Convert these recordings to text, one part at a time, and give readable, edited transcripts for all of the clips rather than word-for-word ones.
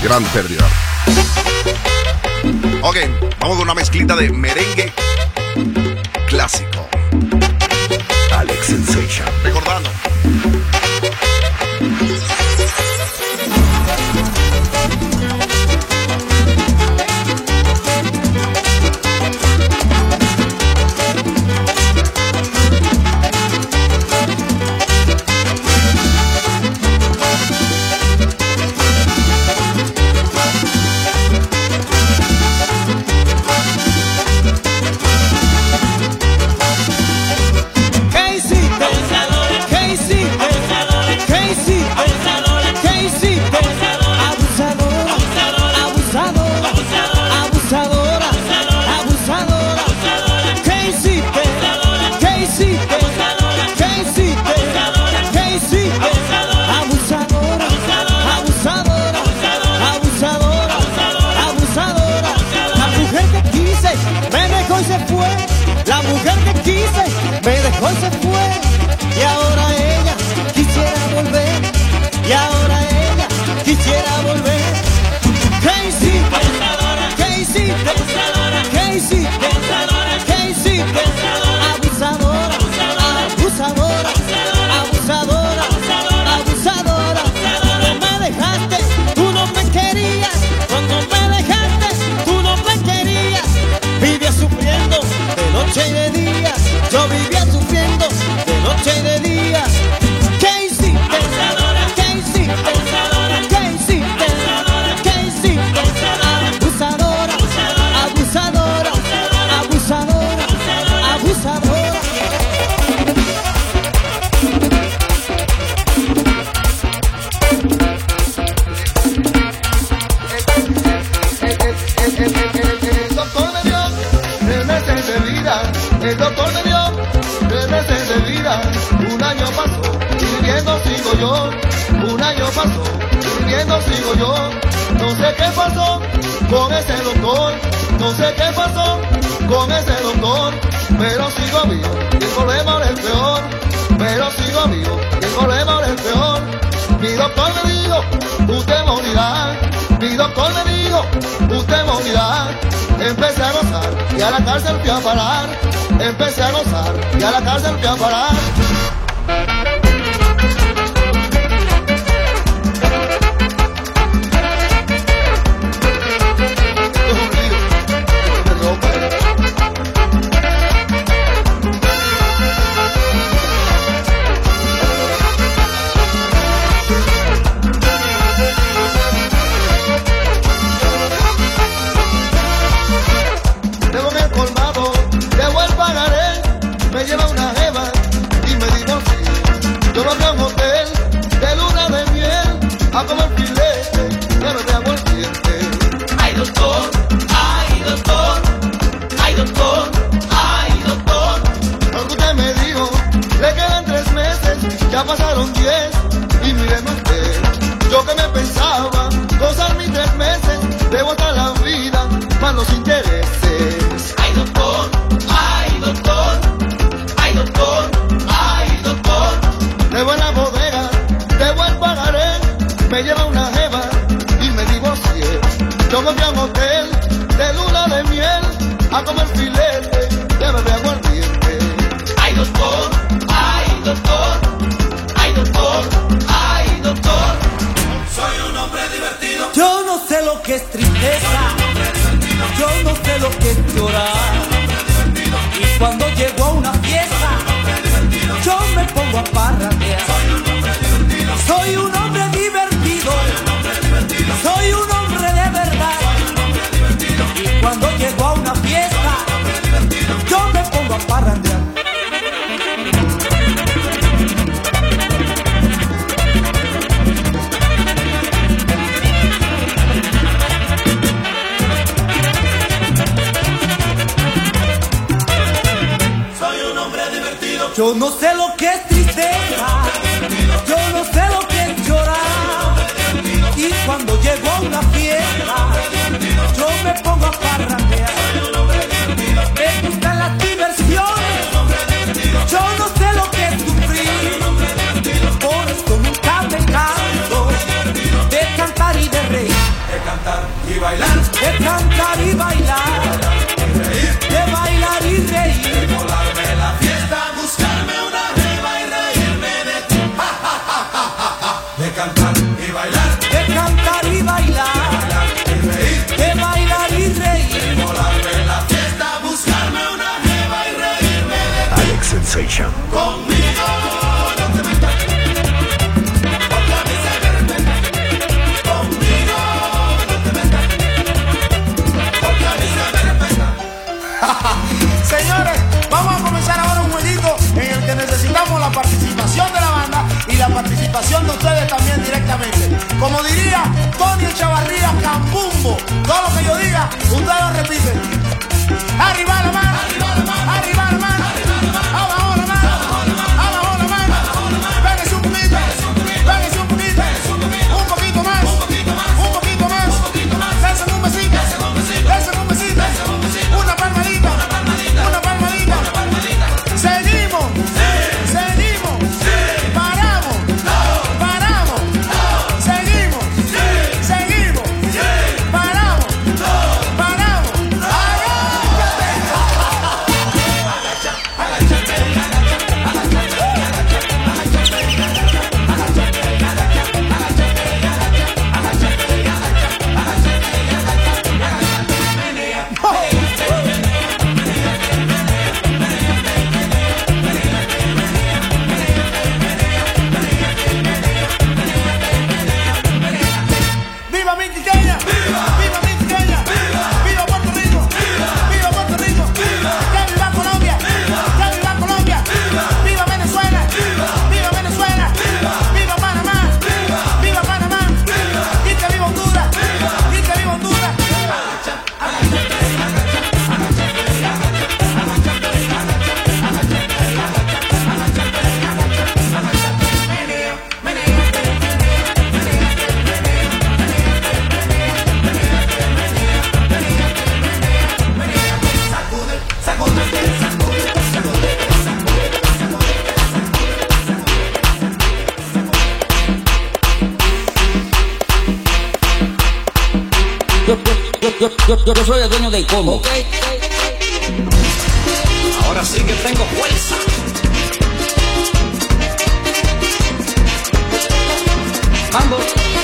Gran pérdida. Ok, vamos con una mezclita de merengue clásico. Alex Sensation. Recordando. La mujer que quise me dejó y se fue. Y ahora ella quisiera volver. Y ahora ella quisiera volver. ¿Qué hiciste? ¿Qué hiciste? ¿Qué hiciste? ¿Qué hiciste? Abusadora, abusadora, abusadora, abusadora. Cuando me dejaste, tú no me querías. Cuando me dejaste, tú no me querías. Vivía sufriendo de noche y de día. Yo vivía sufriendo de noche y de día. ¿Qué hiciste? ¿Qué hiciste? ¿Qué hiciste? ¿Qué hiciste? Abusadora, abusadora, abusadora, abusadora. El doctor me dio 3 meses de vida. Un año pasó y viviendo sigo yo. Un año pasó y viviendo sigo yo. No sé qué pasó con ese doctor. No sé qué pasó con ese doctor. Pero sigo vivo y el problema ahora es peor. Pero sigo vivo y el problema ahora es peor. Mi doctor me dijo, usted morirá. Mi doctor me dijo, usted morirá. Empecé a gozar y a la cárcel fui a parar. Empecé a gozar y a la cárcel fui a parar. Ya pasaron 10 y mírenme usted. Yo que me pensaba gozar mis 3 meses, de botar la vida, más los intereses. Ay doctor, ay doctor, ay doctor, ay doctor. Debo en la bodega, debo el pagaré, me lleva una jeva y me divorcié. Yo me fui a un hotel de luna de miel a comer filete de bebé aguardiente. Ay doctor, ay doctor. Doctor, ay doctor, soy un hombre divertido. Yo no sé lo que es tristeza, yo no sé lo que es llorar. Y cuando llego a una fiesta, yo me pongo a parrandear. Soy un hombre divertido, soy un hombre de verdad. Y cuando llego a una fiesta, yo me pongo a parrandear. Yo no sé lo que es tristeza, yo no sé lo que es llorar. Y cuando llego a una fiesta, yo me pongo a parrandear. Me gustan las diversiones, yo no sé lo que es sufrir. Por eso nunca me canso de cantar y de reír. y bailar, de cantar y bailar, de bailar y reír, de volarme la fiesta, buscarme una jeva y reírme de ti. Ja, ja, ja, ja, ja, ja. De cantar y bailar, de cantar y bailar, de reír, de bailar y reír, de volarme la fiesta, buscarme una jeva y reírme de ti. Alex Sensation. Conmigo no te metas, porque a mí se me respeta. Conmigo no te metas, porque a mí se me respeta. Señores, vamos a comenzar ahora un jueguito en el que necesitamos la participación de la banda y la participación de ustedes también directamente. Como diría Tony Chavarría Cambumbo, todo lo que yo diga, ustedes lo repiten. Arriba la mano, arriba la mano, arriba la mano, abajo la mano, abajo la mano, pégase un poquito, pégase un poquito, un poquito más, un poquito más, dense un besito, dense un besito, una palmadita, una palmadita. Seguimos, seguimos, paramos, paramos, seguimos, seguimos, paramos, paramos. ¡Viva mi Quiqueña! ¡Viva mi Quiqueña! ¡Viva Puerto Rico! ¡Viva Puerto Rico! ¡Que viva Colombia! ¡Que viva Colombia! ¡Viva Venezuela! ¡Viva Venezuela! ¡Viva Panamá! ¡Viva Panamá! ¡Y que viva Honduras! ¡Y que viva Honduras! Yo soy el dueño del combo. Ahora sí que tengo fuerza. Mambo.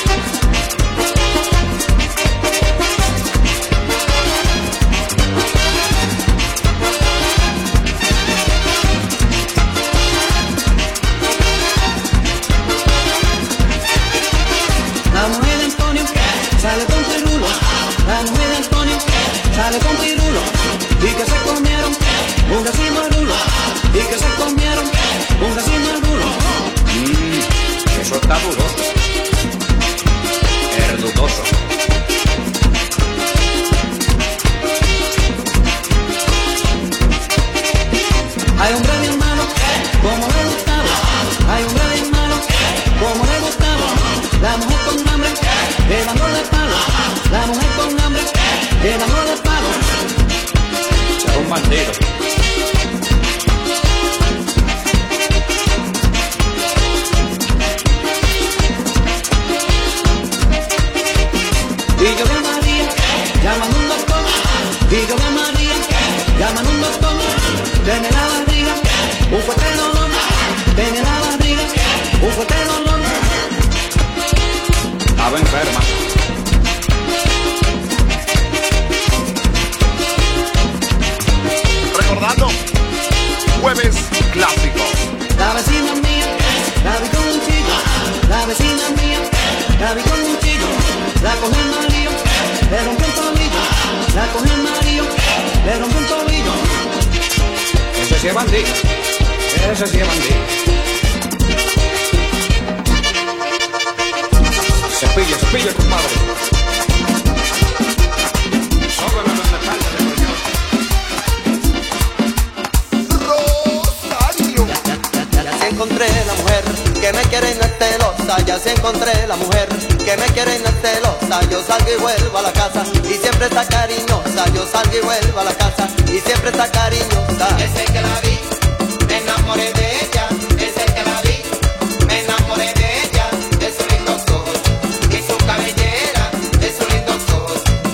La mujer de Antonio sale con pirulo. La mujer de Antonio sale con pirulo. Y que se comieron un racimo de rulo. Y que se comieron un racimo de rulo. Eso está duro. Es dudoso. Hay hombre bien malo, como le gustaba. Hay hombre bien malo, como le gustaba. La mujer con hambre, dándole palo. La mujer con hambre, dándole palo. Es un bandido. Y yo vi a María, llaman un doctor. Y yo vi a María, llaman un doctor. Tiene la barriga, un fuerte dolor. Tiene la barriga, un fuerte dolor. Estaba enferma. Recordando, jueves clásico. La vecina mía, la vi con un chico. La vecina mía, la vi con un chico. La cogió el marido, le rompió el tobillo. La cogió el marido, le rompió el tobillo. Ese sí es bandido. Ese sí es bandido. Cepilla, cepilla, compadre. Sóbelo en la espalda de Rosario. Ya se encontré la mujer que me quiere y no es celosa. Ya se encontré la mujer que me quiere y no es celosa. Yo salgo y vuelvo a la casa y siempre está cariñosa. Yo salgo y vuelvo a la casa y siempre está cariñosa. Desde que la vi, me enamoré de ella. Desde que la vi, me enamoré de ella. De sus lindos ojos y su cabellera. De sus lindos ojos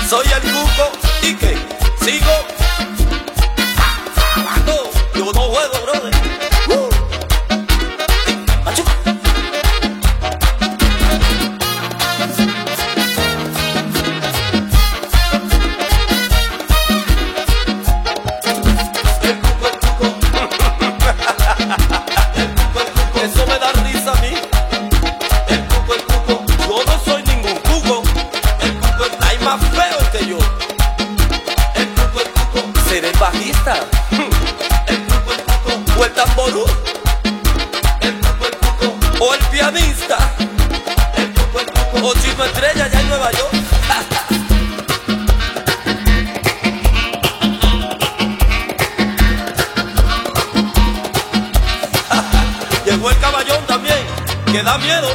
Soy el Cuco y que sigo acabando. Yo no juego, brother. Machuca. Eso me da risa a mí. El cuco, yo no soy ningún cuco. El cuco, hay más feo que yo. El cuco, seré el bajista. El cuco, o el tamború. El cuco, o el pianista. El cuco, o Chino Estrella allá en Nueva York. Llegó el caballón también, que da miedo.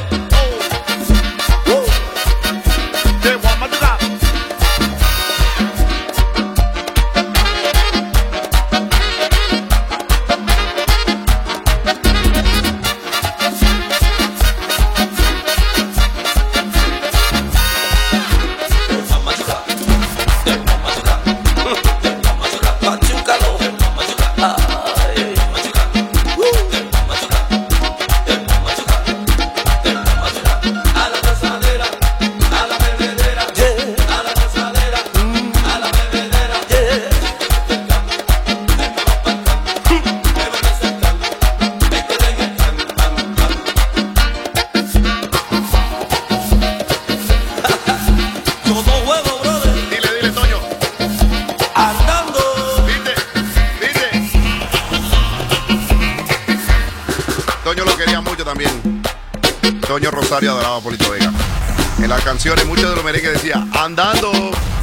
Toño lo quería mucho también. Toño Rosario adoraba a Polito Vega. En las canciones muchos de los merengues decían andando.